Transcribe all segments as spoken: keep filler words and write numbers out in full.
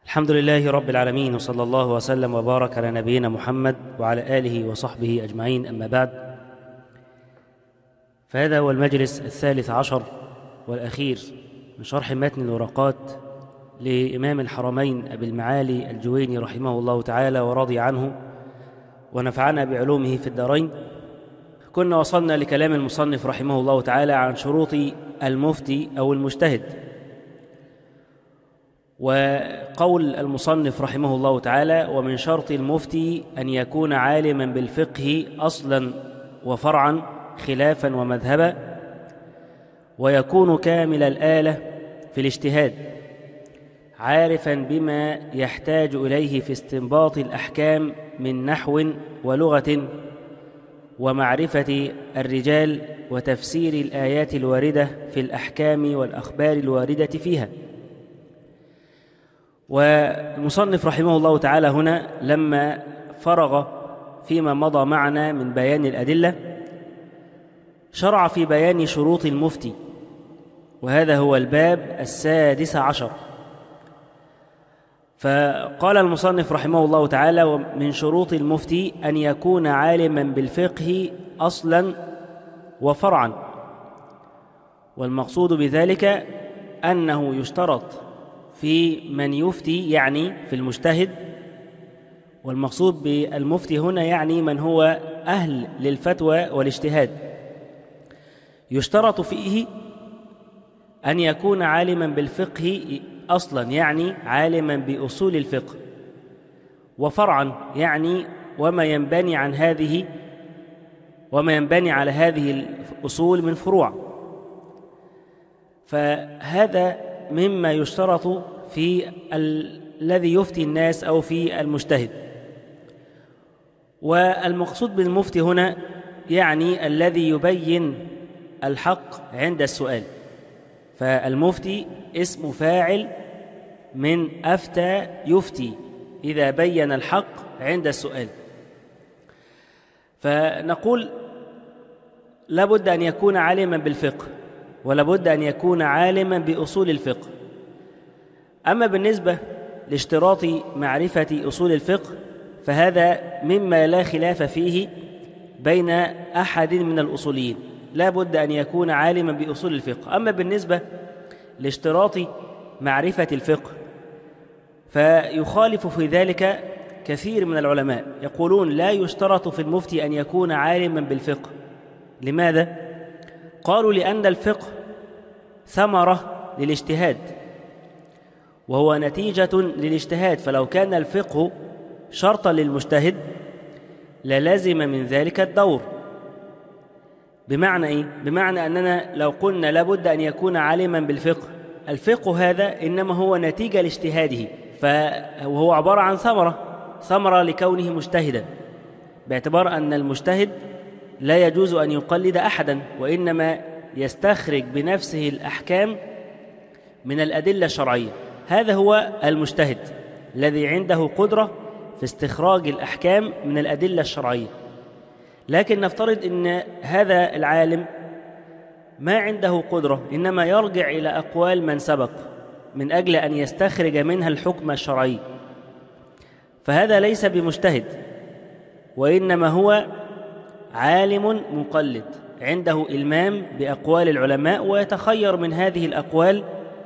الحمد لله رب العالمين، وصلى الله وسلم وبارك على نبينا محمد وعلى آله وصحبه أجمعين، أما بعد. فهذا هو المجلس الثالث عشر والأخير من شرح متن الورقات لإمام الحرمين أبي المعالي الجويني رحمه الله تعالى ورضي عنه ونفعنا بعلومه في الدارين. كنا وصلنا لكلام المصنف رحمه الله تعالى عن شروط المفتي أو المجتهد، وقول المصنف رحمه الله تعالى: ومن شرط المفتي أن يكون عالما بالفقه أصلا وفرعا خلافا ومذهبا، ويكون كامل الآلة في الاجتهاد، عارفا بما يحتاج إليه في استنباط الأحكام من نحو ولغة ومعرفة الرجال وتفسير الآيات الواردة في الأحكام والأخبار الواردة فيها. والمصنف رحمه الله تعالى هنا لما فرغ فيما مضى معنا من بيان الأدلة شرع في بيان شروط المفتي، وهذا هو الباب السادس عشر. فقال المصنف رحمه الله تعالى: ومن شروط المفتي أن يكون عالما بالفقه أصلا وفرعا. والمقصود بذلك أنه يشترط في من يفتي يعني في المجتهد، والمقصود بالمفتي هنا يعني من هو أهل للفتوى والاجتهاد، يشترط فيه أن يكون عالما بالفقه أصلا يعني عالما بأصول الفقه، وفرعا يعني وما ينبني عن هذه وما ينبني على هذه الأصول من فروع. فهذا مما يشترط في الذي يفتي الناس أو في المجتهد. والمقصود بالمفتي هنا يعني الذي يبين الحق عند السؤال، فالمفتي اسم فاعل من أفتى يفتي إذا بين الحق عند السؤال. فنقول لابد أن يكون عالما بالفقه، ولابد أن يكون عالما بأصول الفقه. أما بالنسبة لاشتراط معرفة أصول الفقه فهذا مما لا خلاف فيه بين أحد من الأصوليين، لا بد أن يكون عالما بأصول الفقه. أما بالنسبة لاشتراط معرفة الفقه فيخالف في ذلك كثير من العلماء، يقولون لا يشترط في المفتي أن يكون عالما بالفقه. لماذا؟ قالوا لأن الفقه ثمرة للاجتهاد، وهو نتيجة للاجتهاد، فلو كان الفقه شرطا للمجتهد للازم من ذلك الدور. بمعنى إيه؟ بمعنى أننا لو قلنا لابد أن يكون عالما بالفقه، الفقه هذا إنما هو نتيجة لاجتهاده، فهو عبارة عن ثمرة ثمرة لكونه مجتهدا، باعتبار أن المجتهد لا يجوز أن يقلد أحدا، وإنما يستخرج بنفسه الأحكام من الأدلة الشرعية. هذا هو المجتهد الذي عنده قدرة في استخراج الأحكام من الأدلة الشرعية. لكن نفترض أن هذا العالم ما عنده قدرة، إنما يرجع إلى أقوال من سبق من أجل أن يستخرج منها الحكم الشرعي، فهذا ليس بمجتهد، وإنما هو عالم مقلد عنده إلمام بأقوال العلماء ويتخير من هذه الأقوال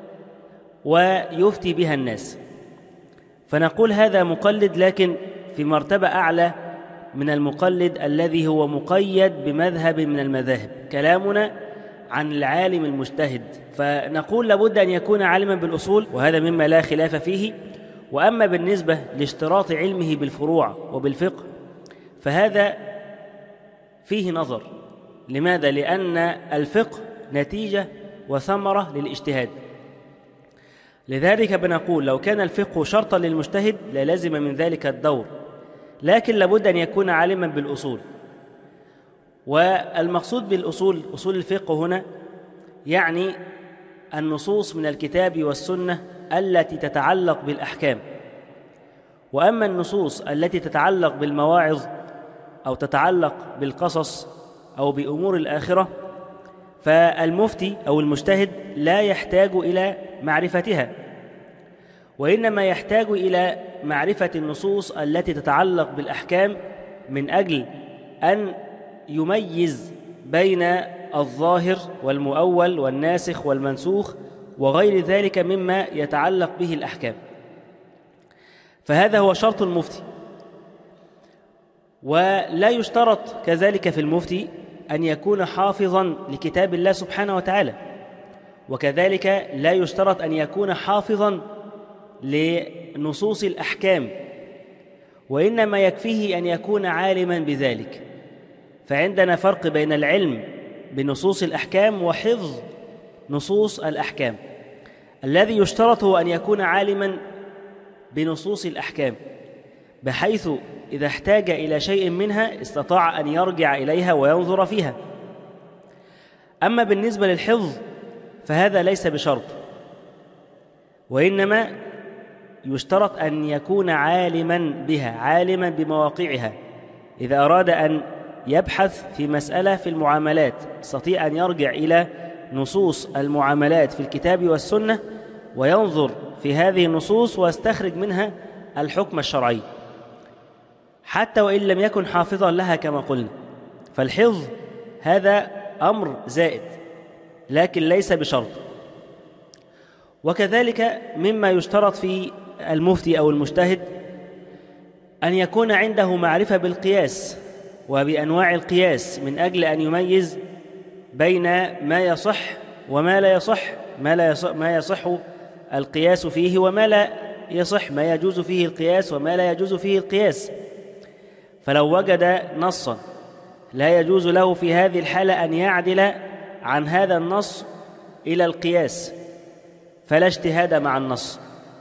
ويفتي بها الناس. فنقول هذا مقلد، لكن في مرتبة أعلى من المقلد الذي هو مقيد بمذهب من المذاهب. كلامنا عن العالم المجتهد، فنقول لابد أن يكون عالما بالأصول، وهذا مما لا خلاف فيه. وأما بالنسبة لاشتراط علمه بالفروع وبالفقه فهذا فيه نظر. لماذا؟ لأن الفقه نتيجة وثمرة للاجتهاد. لذلك بنقول لو كان الفقه شرطا للمجتهد للازم من ذلك الدور، لكن لابد أن يكون عالما بالأصول. والمقصود بالأصول أصول الفقه هنا يعني النصوص من الكتاب والسنة التي تتعلق بالأحكام. وأما النصوص التي تتعلق بالمواعظ أو تتعلق بالقصص أو بأمور الآخرة فالمفتي أو المجتهد لا يحتاج إلى معرفتها، وإنما يحتاج إلى معرفة النصوص التي تتعلق بالأحكام من أجل أن يميز بين الظاهر والمؤول والناسخ والمنسوخ وغير ذلك مما يتعلق به الأحكام. فهذا هو شرط المفتي. ولا يشترط كذلك في المفتي أن يكون حافظا لكتاب الله سبحانه وتعالى، وكذلك لا يشترط أن يكون حافظا لنصوص الأحكام، وإنما يكفيه أن يكون عالما بذلك. فعندنا فرق بين العلم بنصوص الأحكام وحفظ نصوص الأحكام. الذي يشترط هو أن يكون عالما بنصوص الأحكام، بحيث إذا احتاج إلى شيء منها استطاع أن يرجع إليها وينظر فيها. أما بالنسبة للحفظ فهذا ليس بشرط، وإنما يشترط أن يكون عالما بها، عالما بمواقعها. إذا أراد أن يبحث في مسألة في المعاملات يستطيع أن يرجع إلى نصوص المعاملات في الكتاب والسنة وينظر في هذه النصوص ويستخرج منها الحكم الشرعي، حتى وإن لم يكن حافظا لها كما قلنا. فالحفظ هذا أمر زائد لكن ليس بشرط. وكذلك مما يشترط في المفتي أو المجتهد أن يكون عنده معرفة بالقياس وبأنواع القياس من أجل أن يميز بين ما يصح وما لا يصح، ما لا يصح, ما يصح القياس فيه وما لا يصح، ما يجوز فيه القياس وما لا يجوز فيه القياس. فلو وجد نصا لا يجوز له في هذه الحالة أن يعدل عن هذا النص إلى القياس، فلا اجتهاد مع النص.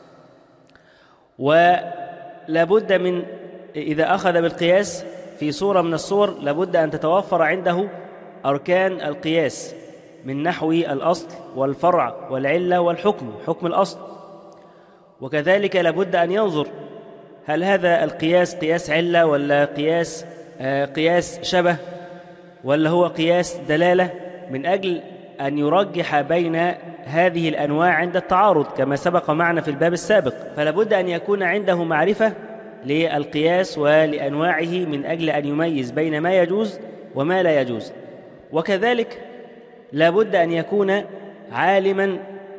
ولابد من إذا أخذ بالقياس في صورة من الصور لابد أن تتوفر عنده أركان القياس من نحو الأصل والفرع والعلة والحكم، حكم الأصل. وكذلك لابد أن ينظر هل هذا القياس قياس علة ولا قياس آه قياس شبه ولا هو قياس دلالة، من أجل أن يرجح بين هذه الأنواع عند التعارض كما سبق معنا في الباب السابق. فلابد أن يكون عنده معرفة للقياس ولأنواعه من أجل أن يميز بين ما يجوز وما لا يجوز. وكذلك لابد أن يكون عالما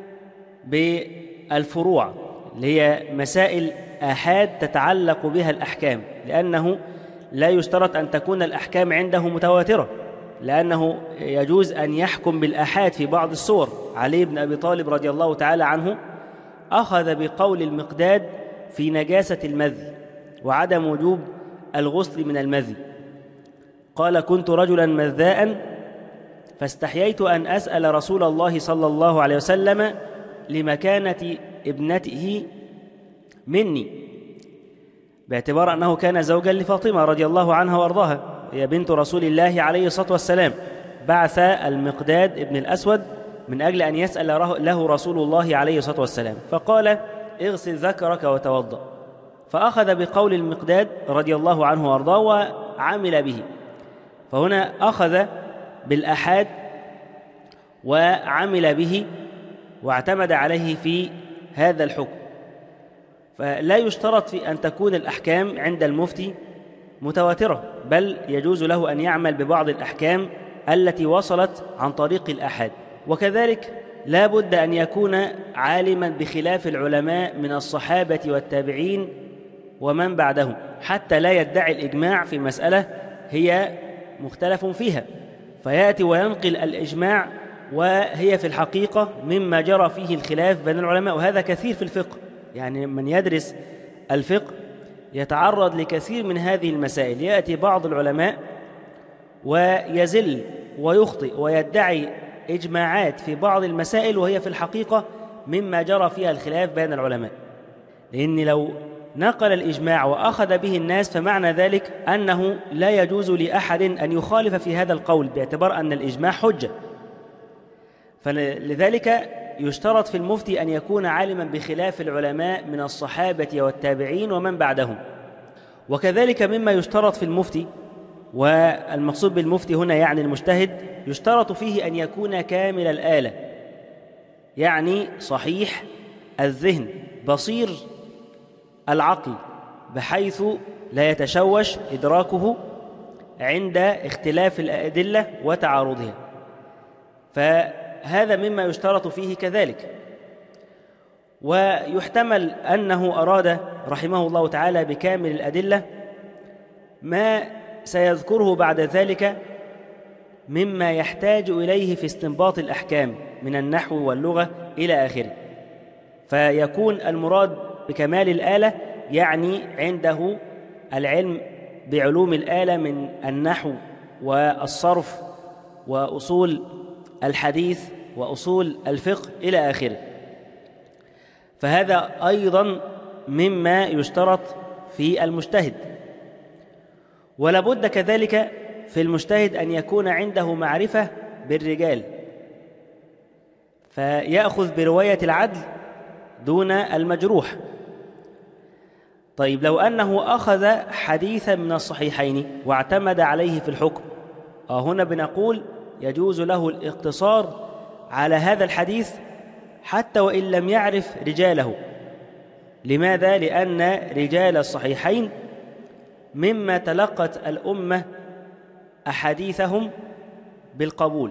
بالفروع اللي هي مسائل آحاد تتعلق بها الأحكام، لأنه لا يشترط أن تكون الأحكام عنده متواترة، لأنه يجوز أن يحكم بالآحاد في بعض الصور. علي بن أبي طالب رضي الله تعالى عنه أخذ بقول المقداد في نجاسة المذي وعدم وجوب الغسل من المذي. قال: كنت رجلا مذاء فاستحييت أن أسأل رسول الله صلى الله عليه وسلم لمكانة ابنته مني، باعتبار أنه كان زوجا لفاطمة رضي الله عنها وأرضاها، هي بنت رسول الله عليه الصلاة والسلام. بعث المقداد ابن الأسود من أجل أن يسأل له رسول الله عليه الصلاة والسلام، فقال: اغسل ذكرك وتوضأ. فأخذ بقول المقداد رضي الله عنه وأرضاه وعمل به. فهنا أخذ بالأحاد وعمل به واعتمد عليه في هذا الحكم. فلا يشترط في أن تكون الأحكام عند المفتي متواترة، بل يجوز له أن يعمل ببعض الأحكام التي وصلت عن طريق الأحاد. وكذلك لا بد أن يكون عالما بخلاف العلماء من الصحابة والتابعين ومن بعدهم، حتى لا يدعي الإجماع في مسألة هي مختلف فيها، فيأتي وينقل الإجماع وهي في الحقيقة مما جرى فيه الخلاف بين العلماء. وهذا كثير في الفقه، يعني من يدرس الفقه يتعرض لكثير من هذه المسائل. يأتي بعض العلماء ويزل ويخطئ ويدعي إجماعات في بعض المسائل وهي في الحقيقة مما جرى فيها الخلاف بين العلماء، لأن لو نقل الإجماع وأخذ به الناس فمعنى ذلك أنه لا يجوز لأحد أن يخالف في هذا القول، باعتبار أن الإجماع حجة. فلذلك يشترط في المفتي أن يكون عالما بخلاف العلماء من الصحابة والتابعين ومن بعدهم. وكذلك مما يشترط في المفتي، والمقصود بالمفتي هنا يعني المجتهد، يشترط فيه أن يكون كامل الآلة، يعني صحيح الذهن بصير العقل، بحيث لا يتشوش إدراكه عند اختلاف الأدلة وتعارضها، فهذا مما يشترط فيه كذلك. ويحتمل أنه أراد رحمه الله تعالى بكامل الأدلة ما سيذكره بعد ذلك مما يحتاج إليه في استنباط الأحكام من النحو واللغة إلى آخره، فيكون المراد بكمال الآلة يعني عنده العلم بعلوم الآلة من النحو والصرف وأصول الحديث وأصول الفقه إلى آخره، فهذا أيضا مما يشترط في المجتهد. ولا بد كذلك في المجتهد أن يكون عنده معرفة بالرجال، فيأخذ برواية العدل دون المجروح. طيب لو أنه أخذ حديثا من الصحيحين واعتمد عليه في الحكم، آه هنا بنقول يجوز له الاقتصار على هذا الحديث حتى وإن لم يعرف رجاله. لماذا؟ لأن رجال الصحيحين مما تلقت الأمة أحاديثهم بالقبول.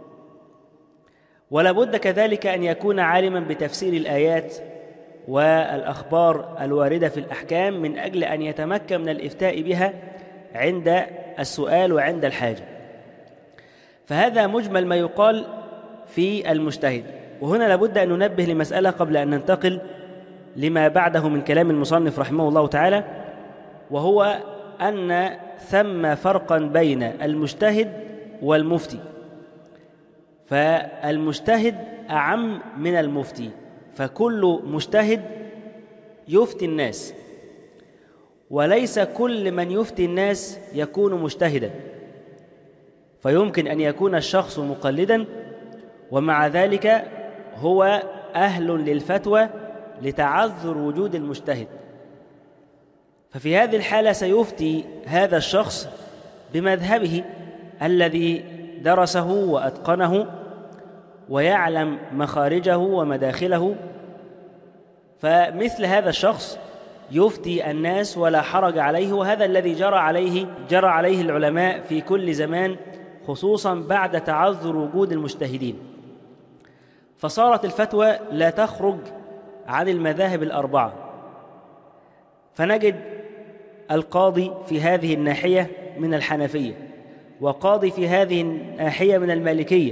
ولا بد كذلك أن يكون عالما بتفسير الآيات والأخبار الواردة في الأحكام من أجل أن يتمكن من الإفتاء بها عند السؤال وعند الحاجة. فهذا مجمل ما يقال في المجتهد. وهنا لابد أن ننبه لمسألة قبل أن ننتقل لما بعده من كلام المصنف رحمه الله تعالى، وهو أن ثم فرقا بين المجتهد والمفتي، فالمجتهد أعم من المفتي، فكل مجتهد يفتي الناس، وليس كل من يفتي الناس يكون مجتهدا، فيمكن أن يكون الشخص مقلدا ومع ذلك هو أهل للفتوى لتعذر وجود المجتهد، ففي هذه الحالة سيفتي هذا الشخص بمذهبه الذي درسه وأتقنه ويعلم مخارجه ومداخله، فمثل هذا الشخص يفتي الناس ولا حرج عليه. وهذا الذي جرى عليه جرى عليه العلماء في كل زمان، خصوصا بعد تعذر وجود المجتهدين، فصارت الفتوى لا تخرج عن المذاهب الأربعة، فنجد القاضي في هذه الناحية من الحنفية، وقاضي في هذه الناحية من المالكية،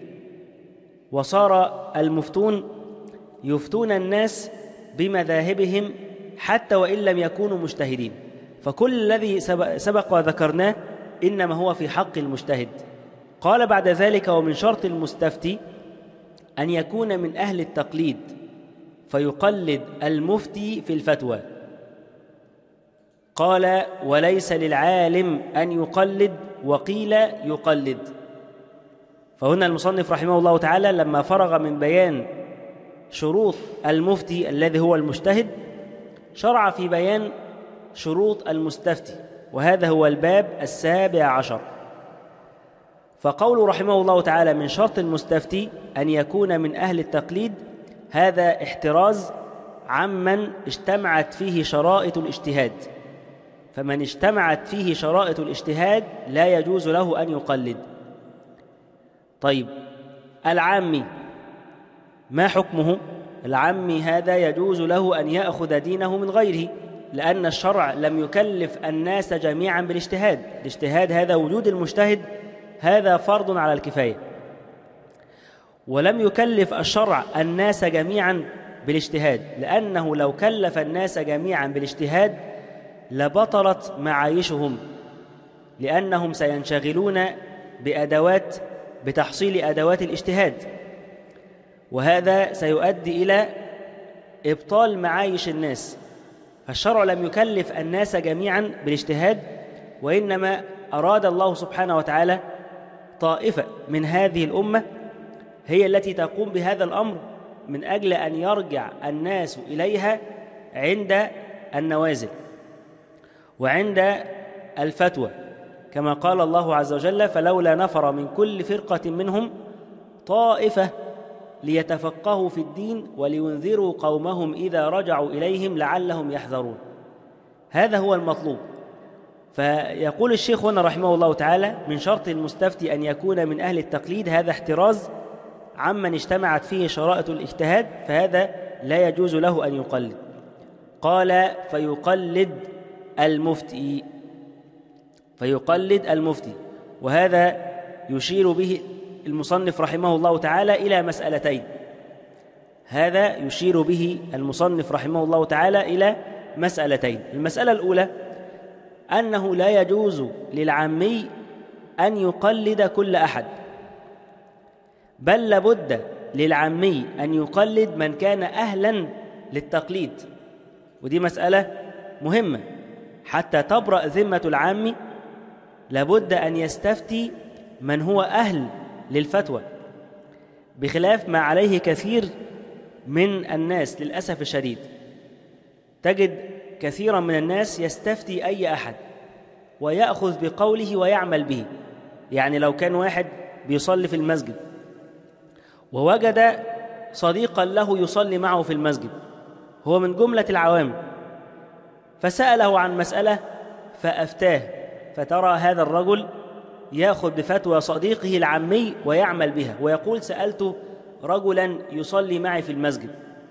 وصار المفتون يفتون الناس بمذاهبهم حتى وإن لم يكونوا مجتهدين. فكل الذي سبق وذكرناه إنما هو في حق المجتهد. قال بعد ذلك: ومن شرط المستفتي أن يكون من أهل التقليد فيقلد المفتي في الفتوى. قال: وليس للعالم أن يقلد، وقيل يقلد. فهنا المصنف رحمه الله تعالى لما فرغ من بيان شروط المفتي الذي هو المجتهد، شرع في بيان شروط المستفتي، وهذا هو الباب السابع عشر. فقول رحمه الله تعالى: من شرط المستفتي أن يكون من أهل التقليد، هذا احتراز عمن اجتمعت فيه شرائط الاجتهاد، فمن اجتمعت فيه شرائط الاجتهاد لا يجوز له أن يقلد. طيب العامي ما حكمه؟ العامي هذا يجوز له أن يأخذ دينه من غيره، لأن الشرع لم يكلف الناس جميعا بالاجتهاد. الاجتهاد هذا وجود المجتهد هذا فرض على الكفاية، ولم يكلف الشرع الناس جميعا بالاجتهاد، لأنه لو كلف الناس جميعا بالاجتهاد لبطلت معايشهم، لأنهم سينشغلون بأدوات بتحصيل أدوات الاجتهاد، وهذا سيؤدي إلى إبطال معايش الناس. فالشرع لم يكلف الناس جميعا بالاجتهاد، وإنما أراد الله سبحانه وتعالى طائفة من هذه الأمة هي التي تقوم بهذا الأمر من أجل أن يرجع الناس إليها عند النوازل وعند الفتوى، كما قال الله عز وجل: فلولا نفر من كل فرقة منهم طائفة ليتفقهوا في الدين ولينذروا قومهم إذا رجعوا إليهم لعلهم يحذرون. هذا هو المطلوب. فيقول الشيخ هنا رحمه الله تعالى: من شرط المستفتي أن يكون من أهل التقليد، هذا احتراز عمن اجتمعت فيه شرائط الاجتهاد، فهذا لا يجوز له أن يقلد. قال: فيقلد المفتي، فيقلد المفتي. وهذا يشير به المصنف رحمه الله تعالى إلى مسألتين. هذا يشير به المصنف رحمه الله تعالى إلى مسألتين. المسألة الأولى أنه لا يجوز للعامي أن يقلد كل أحد، بل لابد للعامي أن يقلد من كان أهلاً للتقليد. ودي مسألة مهمة، حتى تبرأ ذمة العام لابد أن يستفتي من هو أهل للفتوى، بخلاف ما عليه كثير من الناس للأسف الشديد. تجد كثيرا من الناس يستفتي أي أحد ويأخذ بقوله ويعمل به. يعني لو كان واحد بيصلي في المسجد ووجد صديقا له يصلي معه في المسجد، هو من جملة العوام، فسأله عن مسألة فأفتاه، فترى هذا الرجل يأخذ بفتوى صديقه العامي ويعمل بها، ويقول: سألت رجلا يصلي معي في المسجد.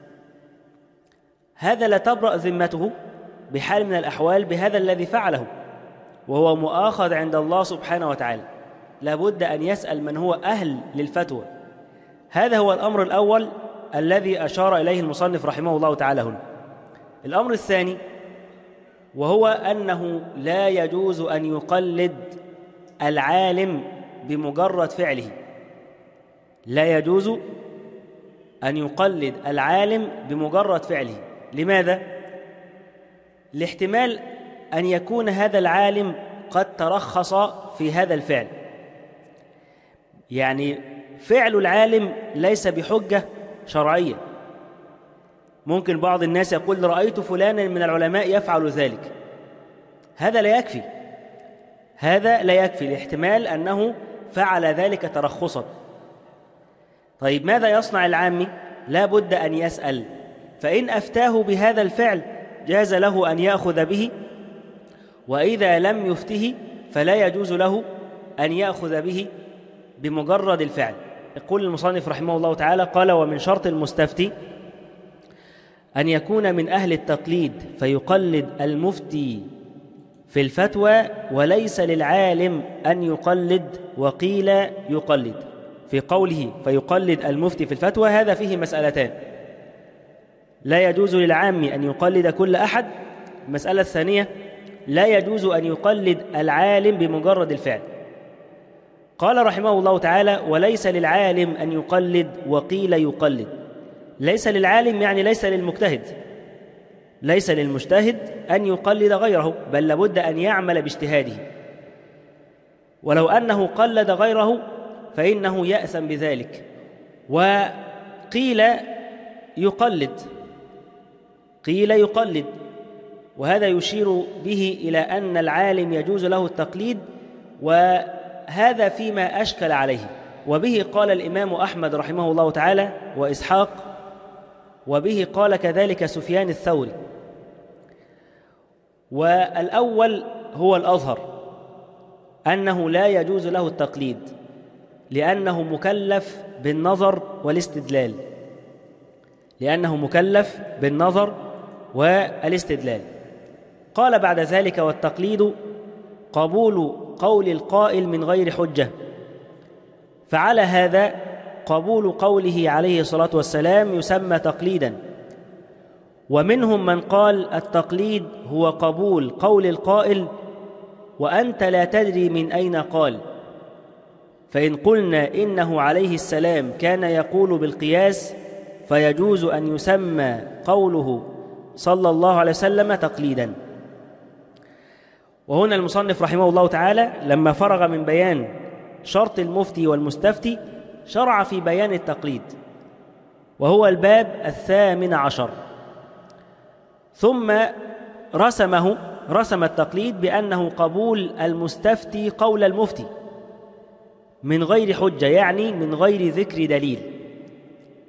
هذا لا تبرأ ذمته بحال من الأحوال بهذا الذي فعله، وهو مؤاخذ عند الله سبحانه وتعالى. لابد أن يسأل من هو أهل للفتوى. هذا هو الأمر الأول الذي أشار إليه المصنف رحمه الله تعالى هنا. الأمر الثاني وهو أنه لا يجوز أن يقلد العالم بمجرد فعله. لا يجوز أن يقلد العالم بمجرد فعله. لماذا؟ لاحتمال أن يكون هذا العالم قد ترخص في هذا الفعل. يعني فعل العالم ليس بحجة شرعية. ممكن بعض الناس يقول: رأيت فلانا من العلماء يفعل ذلك. هذا لا يكفي، هذا لا يكفي لاحتمال أنه فعل ذلك ترخصا. طيب ماذا يصنع العامي؟ لا بد أن يسأل، فإن أفتاه بهذا الفعل جاز له أن يأخذ به، وإذا لم يفته فلا يجوز له أن يأخذ به بمجرد الفعل. يقول المصنف رحمه الله تعالى: قال: ومن شرط المستفتي أن يكون من أهل التقليد، فيقلد المفتي في الفتوى، وليس للعالم أن يقلد. وقيل يقلد. في قوله فيقلد المفتي في الفتوى هذا فيه مسألتان: لا يجوز للعام أن يقلد كل أحد. المسألة الثانية: لا يجوز أن يقلد العالم بمجرد الفعل. قال رحمه الله تعالى: وليس للعالم أن يقلد. وقيل يقلد. ليس للعالم يعني ليس للمجتهد، ليس للمجتهد أن يقلد غيره، بل لابد أن يعمل باجتهاده. ولو أنه قلد غيره فإنه يأثم بذلك. وقيل يقلد، قيل يقلد، وهذا يشير به إلى أن العالم يجوز له التقليد، وهذا فيما أشكل عليه. وبه قال الإمام أحمد رحمه الله تعالى وإسحاق، وبه قال كذلك سفيان الثوري. والأول هو الأظهر، أنه لا يجوز له التقليد لأنه مكلف بالنظر والاستدلال، لأنه مكلف بالنظر والاستدلال. قال بعد ذلك: والتقليد قبول قول القائل من غير حجة. فعلى هذا قبول قوله عليه الصلاة والسلام يسمى تقليداً. ومنهم من قال التقليد هو قبول قول القائل وأنت لا تدري من أين قال. فإن قلنا إنه عليه السلام كان يقول بالقياس فيجوز أن يسمى قوله صلى الله عليه وسلم تقليداً. وهنا المصنف رحمه الله تعالى لما فرغ من بيان شرط المفتي والمستفتي شرع في بيان التقليد، وهو الباب الثامن عشر. ثم رسمه رسم التقليد بأنه قبول المستفتي قول المفتي من غير حجة، يعني من غير ذكر دليل.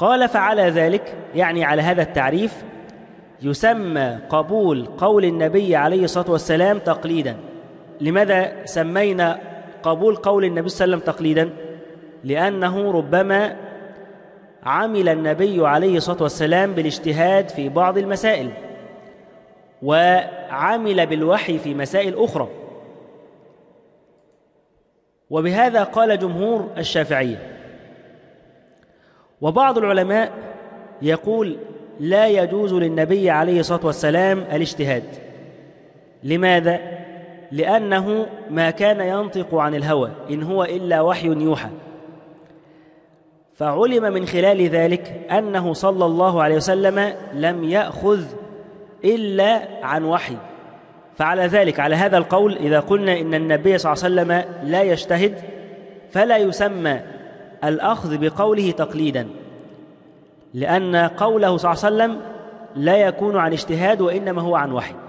قال فعلى ذلك، يعني على هذا التعريف، يسمى قبول قول النبي عليه الصلاة والسلام تقليدا. لماذا سمينا قبول قول النبي صلى الله عليه وسلم تقليدا؟ لأنه ربما عمل النبي عليه الصلاة والسلام بالاجتهاد في بعض المسائل، وعمل بالوحي في مسائل أخرى، وبهذا قال جمهور الشافعية. وبعض العلماء يقول لا يجوز للنبي عليه الصلاة والسلام الاجتهاد. لماذا؟ لأنه ما كان ينطق عن الهوى، إن هو إلا وحي يوحى. فعلم من خلال ذلك أنه صلى الله عليه وسلم لم يأخذ إلا عن وحي. فعلى ذلك، على هذا القول، إذا قلنا إن النبي صلى الله عليه وسلم لا يجتهد، فلا يسمى الأخذ بقوله تقليدا، لأن قوله صلى الله عليه وسلم لا يكون عن اجتهاد، وإنما هو عن وحي.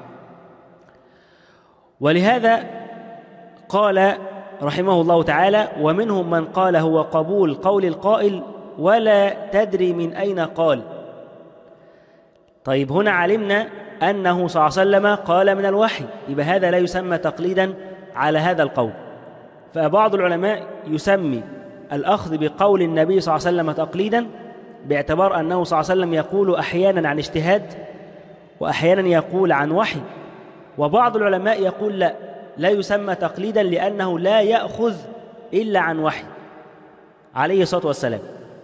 ولهذا قال رحمه الله تعالى: ومنهم من قال هو قبول قول القائل ولا تدري من أين قال. طيب، هنا علمنا أنه صلى الله عليه وسلم قال من الوحي، يبقى هذا لا يسمى تقليدا على هذا القول. فبعض العلماء يسمي الأخذ بقول النبي صلى الله عليه وسلم تقليدا، باعتبار أنه صلى الله عليه وسلم يقول أحيانا عن اجتهاد وأحيانا يقول عن وحي. وبعض العلماء يقول لا لا يسمى تقليدا، لأنه لا يأخذ إلا عن وحي عليه الصلاة والسلام.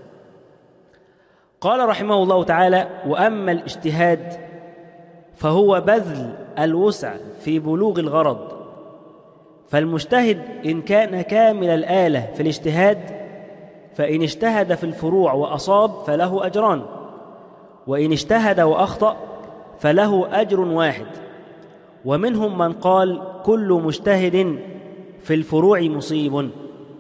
قال رحمه الله تعالى: وأما الاجتهاد فهو بذل الوسع في بلوغ الغرض. فالمجتهد إن كان كامل الآلة في الاجتهاد، فإن اجتهد في الفروع وأصاب فله أجران، وإن اجتهد وأخطأ فله أجر واحد. ومنهم من قال كل مجتهد في الفروع مصيب.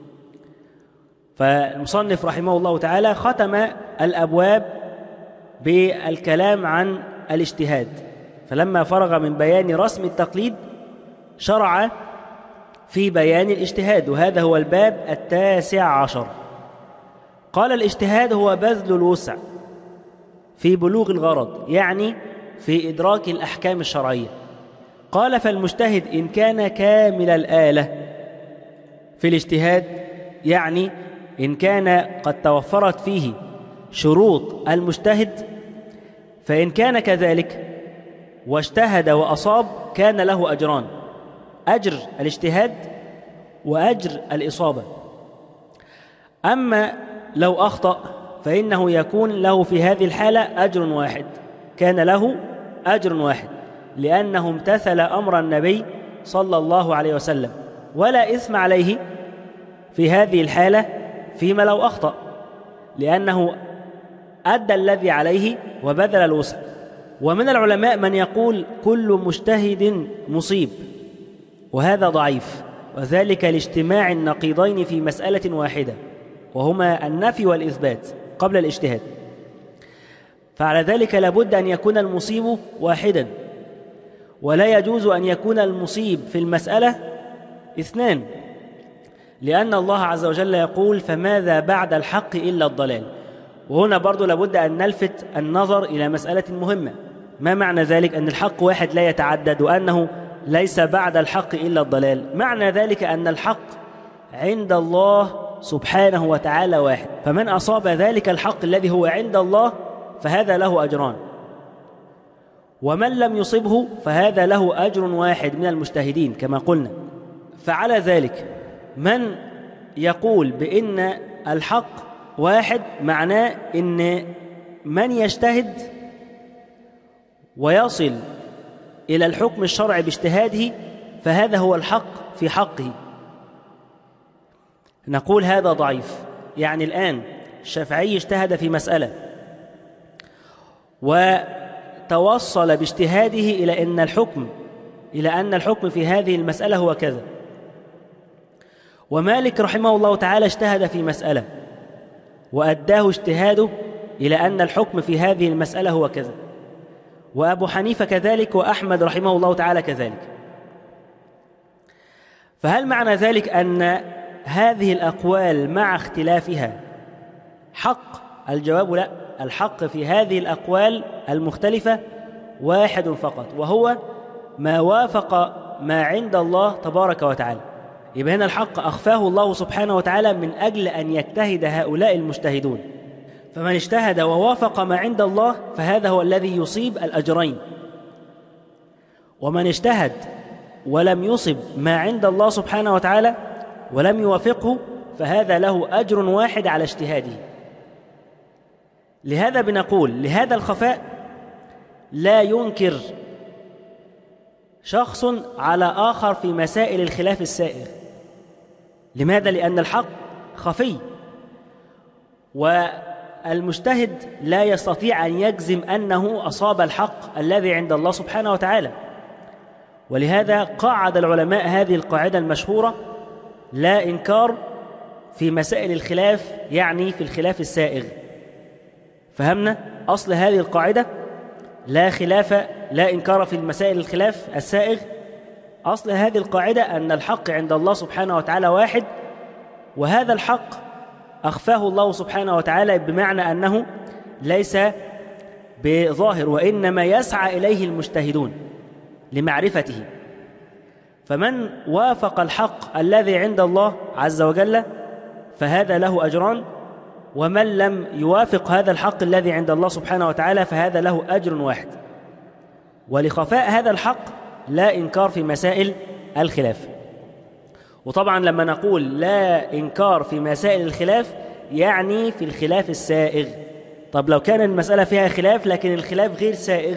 فالمصنف رحمه الله تعالى ختم الأبواب بالكلام عن الاجتهاد، فلما فرغ من بيان رسم التقليد شرع في بيان الاجتهاد، وهذا هو الباب التاسع عشر. قال: الاجتهاد هو بذل الوسع في بلوغ الغرض، يعني في إدراك الأحكام الشرعية. قال: فالمجتهد إن كان كامل الآلة في الاجتهاد، يعني إن كان قد توفرت فيه شروط المجتهد، فإن كان كذلك واجتهد وأصاب كان له أجران: أجر الاجتهاد وأجر الإصابة. أما لو أخطأ فإنه يكون له في هذه الحالة أجر واحد، كان له أجر واحد، لأنه امتثل أمر النبي صلى الله عليه وسلم، ولا إثم عليه في هذه الحالة فيما لو أخطأ، لأنه أدى الذي عليه وبذل الوسع. ومن العلماء من يقول كل مجتهد مصيب، وهذا ضعيف، وذلك لاجتماع النقيضين في مسألة واحدة، وهما النفي والإثبات قبل الاجتهاد. فعلى ذلك لابد أن يكون المصيب واحدا، ولا يجوز أن يكون المصيب في المسألة اثنان، لأن الله عز وجل يقول: فماذا بعد الحق إلا الضلال. وهنا برضو لابد أن نلفت النظر إلى مسألة مهمة: ما معنى ذلك أن الحق واحد لا يتعدد، وأنه ليس بعد الحق إلا الضلال؟ معنى ذلك أن الحق عند الله سبحانه وتعالى واحد، فمن أصاب ذلك الحق الذي هو عند الله فهذا له أجران، ومن لم يصبه فهذا له أجر واحد من المجتهدين كما قلنا. فعلى ذلك من يقول بأن الحق واحد، معناه أن من يجتهد ويصل إلى الحكم الشرعي باجتهاده فهذا هو الحق في حقه. نقول هذا ضعيف. يعني الآن الشافعي اجتهد في مسألة وتوصل باجتهاده إلى أن الحكم إلى أن الحكم في هذه المسألة هو كذا، ومالك رحمه الله تعالى اجتهد في مسألة وأداه اجتهاده إلى أن الحكم في هذه المسألة هو كذا، وأبو حنيفة كذلك، وأحمد رحمه الله تعالى كذلك. فهل معنى ذلك أن هذه الأقوال مع اختلافها حق الجواب لا، الحق في هذه الأقوال المختلفة واحد فقط، وهو ما وافق ما عند الله تبارك وتعالى. يبقى هنا الحق أخفاه الله سبحانه وتعالى من أجل أن يجتهد هؤلاء المجتهدون، فمن اجتهد ووافق ما عند الله فهذا هو الذي يصيب الأجرين، ومن اجتهد ولم يصب ما عند الله سبحانه وتعالى ولم يوافقه فهذا له أجر واحد على اجتهاده. لهذا بنقول لهذا الخفاء لا ينكر شخص على آخر في مسائل الخلاف السائغ. لماذا؟ لأن الحق خفي، والمجتهد لا يستطيع أن يجزم أنه أصاب الحق الذي عند الله سبحانه وتعالى. ولهذا قاعد العلماء هذه القاعدة المشهورة: لا إنكار في مسائل الخلاف، يعني في الخلاف السائغ. فهمنا أصل هذه القاعدة؟ لا خلاف لا إنكار في المسائل الخلاف السائغ. أصل هذه القاعدة أن الحق عند الله سبحانه وتعالى واحد، وهذا الحق أخفاه الله سبحانه وتعالى، بمعنى أنه ليس بظاهر، وإنما يسعى إليه المجتهدون لمعرفته. فمن وافق الحق الذي عند الله عز وجل فهذا له أجران، ومن لم يوافق هذا الحق الذي عند الله سبحانه وتعالى فهذا له أجر واحد. ولخفاء هذا الحق لا إنكار في مسائل الخلاف. وطبعا لما نقول لا إنكار في مسائل الخلاف يعني في الخلاف السائغ. طب لو كان المسألة فيها خلاف لكن الخلاف غير سائغ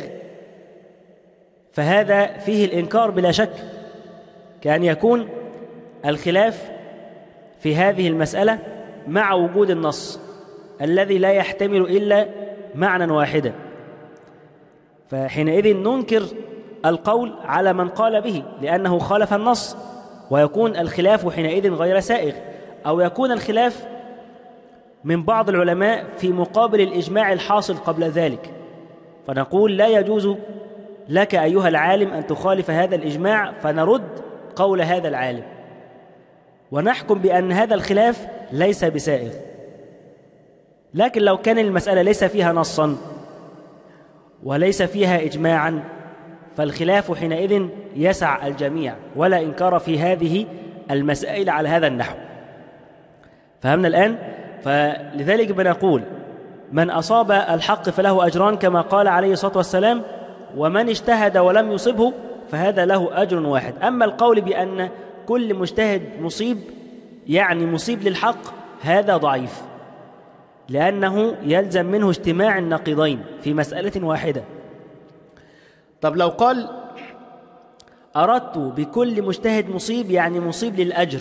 فهذا فيه الإنكار بلا شك، كأن يكون الخلاف في هذه المسألة مع وجود النص الذي لا يحتمل إلا معنى واحدا، فحينئذ ننكر القول على من قال به لأنه خالف النص، ويكون الخلاف حينئذ غير سائغ. أو يكون الخلاف من بعض العلماء في مقابل الإجماع الحاصل قبل ذلك، فنقول لا يجوز لك أيها العالم أن تخالف هذا الإجماع، فنرد قول هذا العالم ونحكم بأن هذا الخلاف ليس بسائغ. لكن لو كان المسألة ليس فيها نصا وليس فيها إجماعا فالخلاف حينئذ يسع الجميع، ولا إنكار في هذه المسائل على هذا النحو. فهمنا الآن؟ فلذلك بنقول من أصاب الحق فله أجران كما قال عليه الصلاة والسلام، ومن اجتهد ولم يصبه فهذا له أجر واحد. أما القول بأن كل مجتهد مصيب يعني مصيب للحق هذا ضعيف، لأنه يلزم منه اجتماع النقيضين في مسألة واحدة. طب لو قال أردت بكل مجتهد مصيب يعني مصيب للأجر،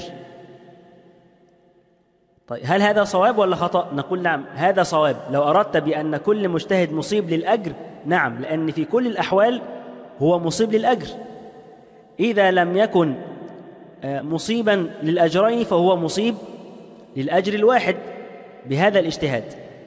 طيب هل هذا صواب ولا خطأ؟ نقول نعم هذا صواب. لو أردت بأن كل مجتهد مصيب للأجر نعم، لأن في كل الأحوال هو مصيب للأجر. إذا لم يكن مصيبا للأجرين فهو مصيب للأجر الواحد بهذا الاجتهاد.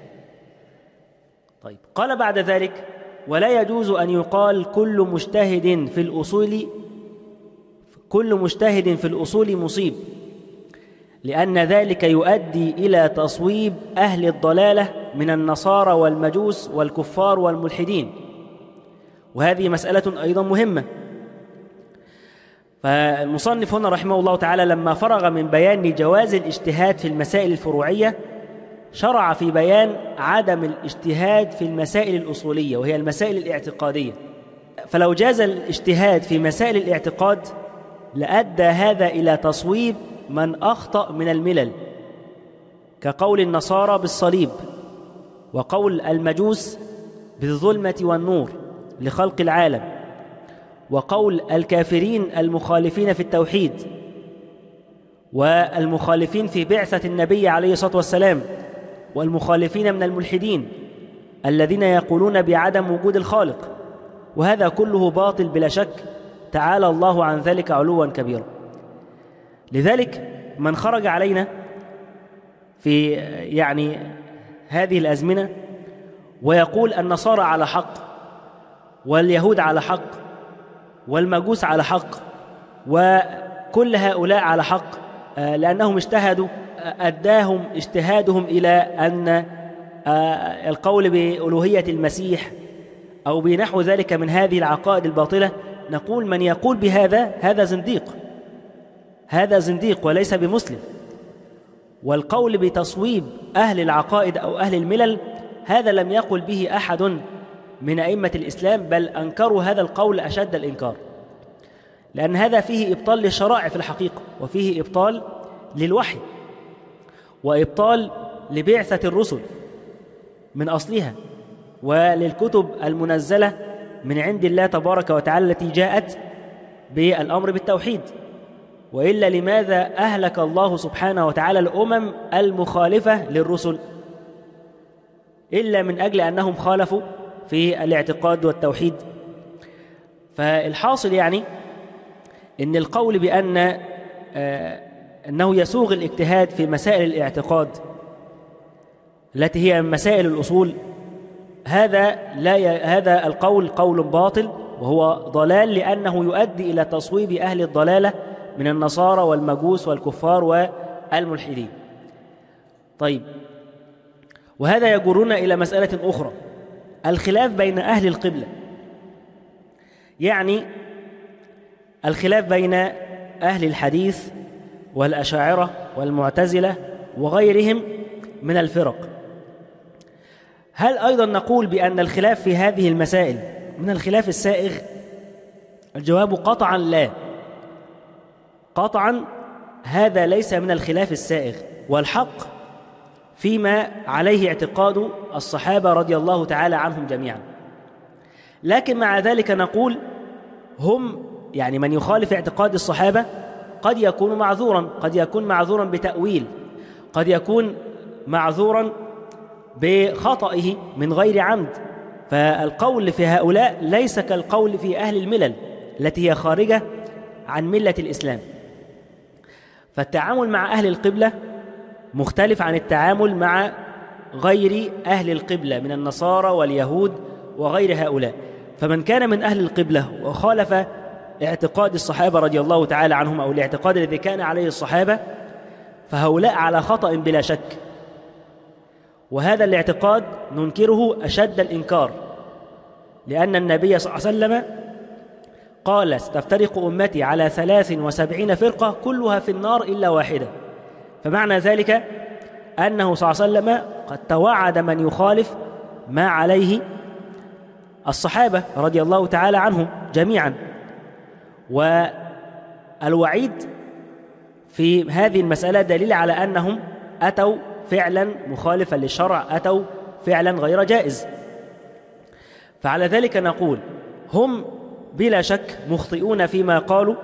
طيب قال بعد ذلك: ولا يجوز أن يقال كل مجتهد في الأصول كل مجتهد في الأصول مصيب، لأن ذلك يؤدي إلى تصويب أهل الضلالة من النصارى والمجوس والكفار والملحدين، وهذه مسألة أيضا مهمة. فالمصنف هنا رحمه الله تعالى لما فرغ من بيان جواز الاجتهاد في المسائل الفروعية شرع في بيان عدم الاجتهاد في المسائل الأصولية وهي المسائل الاعتقادية. فلو جاز الاجتهاد في مسائل الاعتقاد لأدى هذا إلى تصويب من أخطأ من الملل، كقول النصارى بالصليب، وقول المجوس بالظلمة والنور لخلق العالم، وقول الكافرين المخالفين في التوحيد والمخالفين في بعثة النبي عليه الصلاة والسلام، والمخالفين من الملحدين الذين يقولون بعدم وجود الخالق، وهذا كله باطل بلا شك، تعالى الله عن ذلك علوا كبيرا. لذلك من خرج علينا في يعني هذه الأزمنة ويقول النصارى على حق واليهود على حق والمجوس على حق وكل هؤلاء على حق لأنهم اجتهدوا، أداهم اجتهادهم إلى أن القول بألوهية المسيح أو بنحو ذلك من هذه العقائد الباطلة، نقول من يقول بهذا هذا زنديق، هذا زنديق وليس بمسلم. والقول بتصويب أهل العقائد أو أهل الملل هذا لم يقل به أحد من أئمة الإسلام، بل أنكروا هذا القول أشد الإنكار، لأن هذا فيه إبطال للشرائع في الحقيقة، وفيه إبطال للوحي، وإبطال لبعثة الرسل من أصلها، وللكتب المنزلة من عند الله تبارك وتعالى التي جاءت بالأمر بالتوحيد. وإلا لماذا أهلك الله سبحانه وتعالى الأمم المخالفة للرسل؟ إلا من أجل أنهم خالفوا في الاعتقاد والتوحيد. فالحاصل يعني إن القول بأن آه أنه يسوغ الاجتهاد في مسائل الاعتقاد التي هي مسائل الأصول، هذا لا ي... هذا القول قول باطل وهو ضلال، لأنه يؤدي إلى تصويب أهل الضلالة من النصارى والمجوس والكفار والملحدين. طيب، وهذا يجرنا إلى مسألة أخرى، الخلاف بين أهل القبلة، يعني الخلاف بين أهل الحديث والأشاعرة والمعتزلة وغيرهم من الفرق. هل أيضا نقول بأن الخلاف في هذه المسائل من الخلاف السائغ؟ الجواب قطعا لا، قطعا هذا ليس من الخلاف السائغ، والحق فيما عليه اعتقاد الصحابة رضي الله تعالى عنهم جميعا. لكن مع ذلك نقول هم يعني من يخالف اعتقاد الصحابة قد يكون معذورا، قد يكون معذورا بتأويل، قد يكون معذورا بخطئه من غير عمد. فالقول في هؤلاء ليس كالقول في أهل الملل التي هي خارجة عن ملة الإسلام. فالتعامل مع أهل القبلة مختلف عن التعامل مع غير أهل القبلة من النصارى واليهود وغير هؤلاء. فمن كان من أهل القبلة وخالف اعتقاد الصحابة رضي الله تعالى عنهم أو الاعتقاد الذي كان عليه الصحابة، فهؤلاء على خطأ بلا شك، وهذا الاعتقاد ننكره أشد الإنكار، لأن النبي صلى الله عليه وسلم قال: ستفترق أمتي على ثلاث وسبعين فرقة كلها في النار إلا واحدة. فمعنى ذلك أنه صلى الله عليه وسلم قد توعد من يخالف ما عليه الصحابة رضي الله تعالى عنهم جميعا. والوعيد في هذه المسألة دليل على أنهم أتوا فعلا مخالفا للشرع، أتوا فعلا غير جائز. فعلى ذلك نقول هم بلا شك مخطئون فيما قالوا،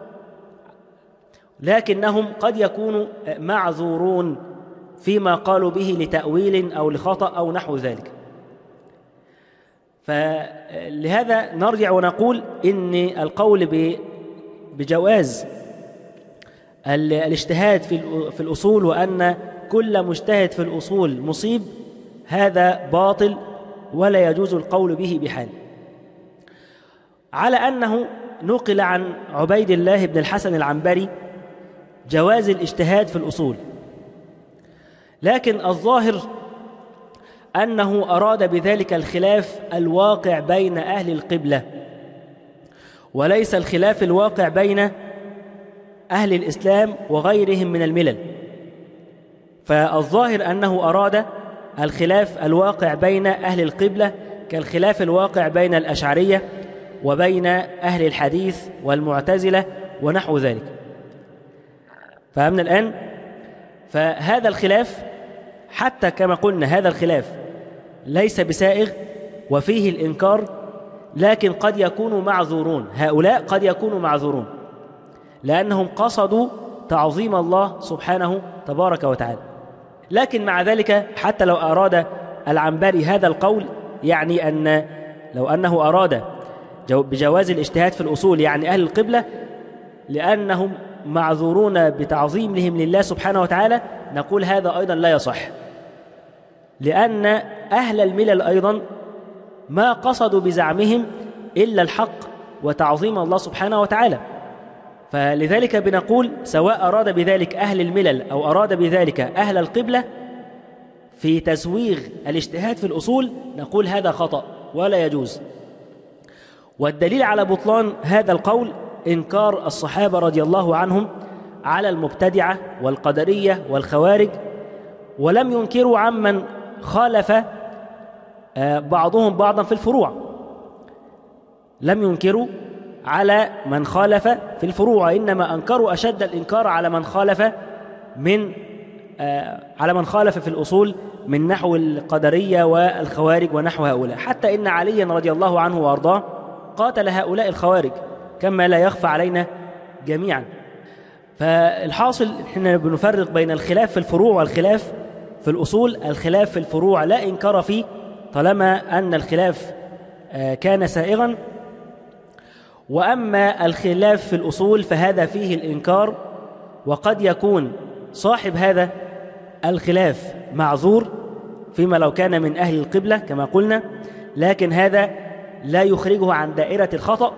لكنهم قد يكونوا معذورون فيما قالوا به لتأويل أو لخطأ أو نحو ذلك. فلهذا نرجع ونقول إن القول بجواز الاجتهاد في الأصول وأن كل مجتهد في الأصول مصيب، هذا باطل ولا يجوز القول به بحال. على أنه نقل عن عبيد الله بن الحسن العنبري جواز الاجتهاد في الأصول، لكن الظاهر أنه أراد بذلك الخلاف الواقع بين أهل القبلة، وليس الخلاف الواقع بين أهل الإسلام وغيرهم من الملل. فالظاهر أنه أراد الخلاف الواقع بين أهل القبلة كالخلاف الواقع بين الأشعرية وبين أهل الحديث والمعتزلة ونحو ذلك. فهمنا الآن؟ فهذا الخلاف حتى كما قلنا هذا الخلاف ليس بسائغ وفيه الإنكار، لكن قد يكونوا معذورون، هؤلاء قد يكونوا معذورون لأنهم قصدوا تعظيم الله سبحانه تبارك وتعالى. لكن مع ذلك حتى لو أراد العنبري هذا القول، يعني أن لو أنه أراد بجواز الاجتهاد في الأصول يعني أهل القبلة لأنهم معذورون بتعظيمهم لله سبحانه وتعالى، نقول هذا أيضا لا يصح، لأن أهل الملل أيضا ما قصدوا بزعمهم إلا الحق وتعظيم الله سبحانه وتعالى. فلذلك بنقول سواء أراد بذلك أهل الملل أو أراد بذلك أهل القبلة، في تسويغ الاجتهاد في الأصول نقول هذا خطأ ولا يجوز. والدليل على بطلان هذا القول إنكار الصحابة رضي الله عنهم على المبتدعة والقدرية والخوارج، ولم ينكروا عمن خالف بعضهم بعضا في الفروع، لم ينكروا على من خالف في الفروع، إنما أنكروا أشد الإنكار على من خالف من على من خالف في الأصول من نحو القدرية والخوارج ونحو هؤلاء، حتى إن عليا رضي الله عنه وأرضاه قاتل هؤلاء الخوارج كما لا يخفى علينا جميعا. فالحاصل إحنا بنفرق بين الخلاف في الفروع والخلاف في الأصول. الخلاف في الفروع لا إنكار فيه طالما أن الخلاف كان سائغا، وأما الخلاف في الأصول فهذا فيه الإنكار، وقد يكون صاحب هذا الخلاف معذور فيما لو كان من أهل القبلة كما قلنا، لكن هذا لا يخرجه عن دائرة الخطأ،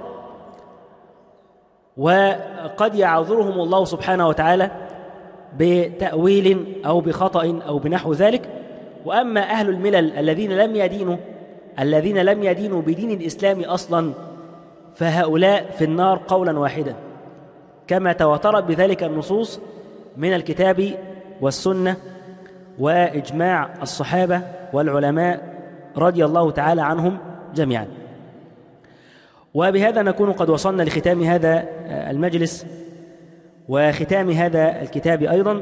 وقد يعذرهم الله سبحانه وتعالى بتأويل أو بخطأ أو بنحو ذلك. وأما أهل الملل الذين لم يدينوا الذين لم يدينوا بدين الإسلام أصلا فهؤلاء في النار قولا واحدا، كما تواترت بذلك النصوص من الكتاب والسنة وإجماع الصحابة والعلماء رضي الله تعالى عنهم جميعا. وبهذا نكون قد وصلنا لختام هذا المجلس وختام هذا الكتاب أيضا،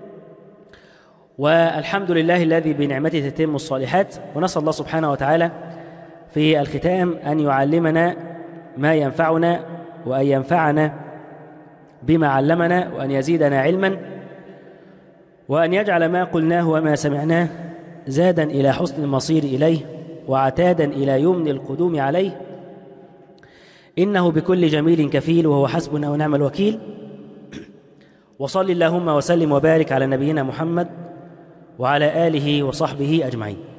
والحمد لله الذي بنعمته تتم الصالحات. ونسأل الله سبحانه وتعالى في الختام أن يعلمنا ما ينفعنا وأن ينفعنا بما علمنا وأن يزيدنا علما، وأن يجعل ما قلناه وما سمعناه زادا إلى حسن المصير إليه وعتادا إلى يمن القدوم عليه، إنه بكل جميل كفيل وهو حسبنا ونعم الوكيل. وصل اللهم وسلم وبارك على نبينا محمد وعلى آله وصحبه أجمعين.